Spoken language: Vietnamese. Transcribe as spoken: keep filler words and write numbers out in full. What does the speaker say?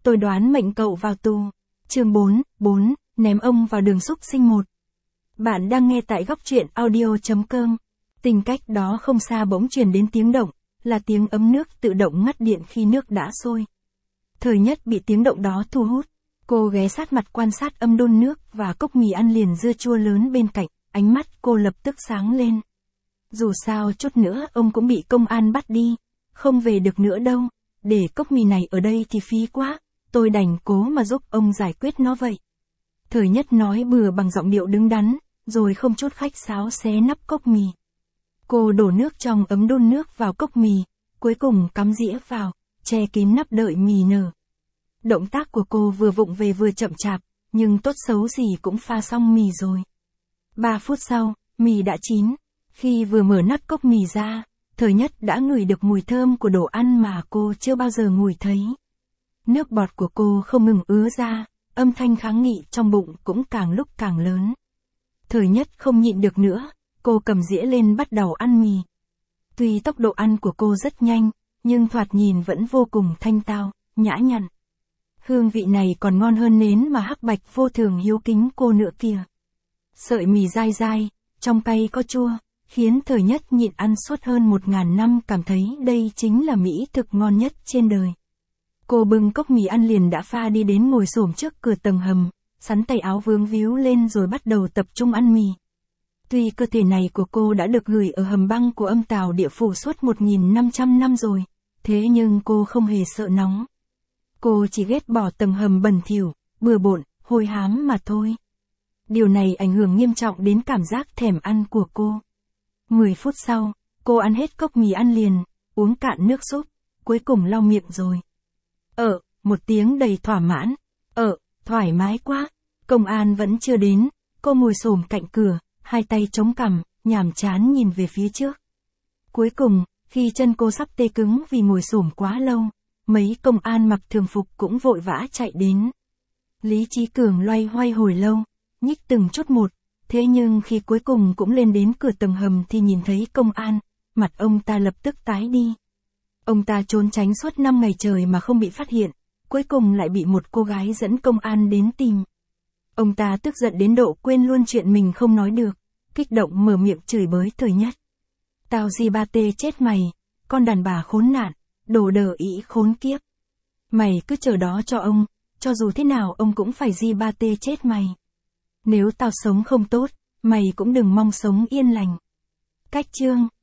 tôi đoán mệnh cậu vào tù. Chương bốn, bốn, ném ông vào đường súc sinh một. Bạn đang nghe tại góc truyện audio.com. Tình cách đó không xa bỗng truyền đến tiếng động, là tiếng ấm nước tự động ngắt điện khi nước đã sôi. Thời Nhất bị tiếng động đó thu hút. Cô ghé sát mặt quan sát âm đun nước và cốc mì ăn liền dưa chua lớn bên cạnh, ánh mắt cô lập tức sáng lên. Dù sao chút nữa ông cũng bị công an bắt đi, không về được nữa đâu, để cốc mì này ở đây thì phí quá, tôi đành cố mà giúp ông giải quyết nó vậy. Thời Nhất nói bừa bằng giọng điệu đứng đắn, rồi không chút khách sáo xé nắp cốc mì. Cô đổ nước trong ấm đun nước vào cốc mì, cuối cùng cắm dĩa vào, che kín nắp đợi mì nở. Động tác của cô vừa vụng về vừa chậm chạp, nhưng tốt xấu gì cũng pha xong mì rồi. Ba phút sau, mì đã chín. Khi vừa mở nắp cốc mì ra, Thời Nhất đã ngửi được mùi thơm của đồ ăn mà cô chưa bao giờ ngửi thấy. Nước bọt của cô không ngừng ứa ra, âm thanh kháng nghị trong bụng cũng càng lúc càng lớn. Thời Nhất không nhịn được nữa, cô cầm dĩa lên bắt đầu ăn mì. Tuy tốc độ ăn của cô rất nhanh, nhưng thoạt nhìn vẫn vô cùng thanh tao, nhã nhặn. Hương vị này còn ngon hơn nến mà Hắc Bạch vô thường hiếu kính cô nữa kìa. Sợi mì dai dai, trong cay có chua, khiến Thời Nhất nhịn ăn suốt hơn một ngàn năm cảm thấy đây chính là mỹ thực ngon nhất trên đời. Cô bưng cốc mì ăn liền đã pha đi đến ngồi xổm trước cửa tầng hầm, sắn tay áo vướng víu lên rồi bắt đầu tập trung ăn mì. Tuy cơ thể này của cô đã được gửi ở hầm băng của âm tào địa phủ suốt một nghìn năm trăm năm rồi, thế nhưng cô không hề sợ nóng. Cô chỉ ghét bỏ tầng hầm bẩn thỉu, bừa bộn, hôi hám mà thôi. Điều này ảnh hưởng nghiêm trọng đến cảm giác thèm ăn của cô. Mười phút sau, cô ăn hết cốc mì ăn liền, uống cạn nước súp, cuối cùng lau miệng rồi. Ờ, một tiếng đầy thỏa mãn. Ờ, thoải mái quá. Công an vẫn chưa đến, cô ngồi xổm cạnh cửa, hai tay chống cằm, nhàm chán nhìn về phía trước. Cuối cùng, khi chân cô sắp tê cứng vì ngồi xổm quá lâu, mấy công an mặc thường phục cũng vội vã chạy đến. Lý Chí Cường loay hoay hồi lâu, nhích từng chút một, thế nhưng khi cuối cùng cũng lên đến cửa tầng hầm thì nhìn thấy công an, mặt ông ta lập tức tái đi. Ông ta trốn tránh suốt năm ngày trời mà không bị phát hiện, cuối cùng lại bị một cô gái dẫn công an đến tìm. Ông ta tức giận đến độ quên luôn chuyện mình không nói được, kích động mở miệng chửi bới Thời Nhất. Tao gì ba tê chết mày, con đàn bà khốn nạn, đồ đờ ĩ khốn kiếp. Mày cứ chờ đó cho ông, cho dù thế nào ông cũng phải di ba tê chết mày. Nếu tao sống không tốt, mày cũng đừng mong sống yên lành. Cách chương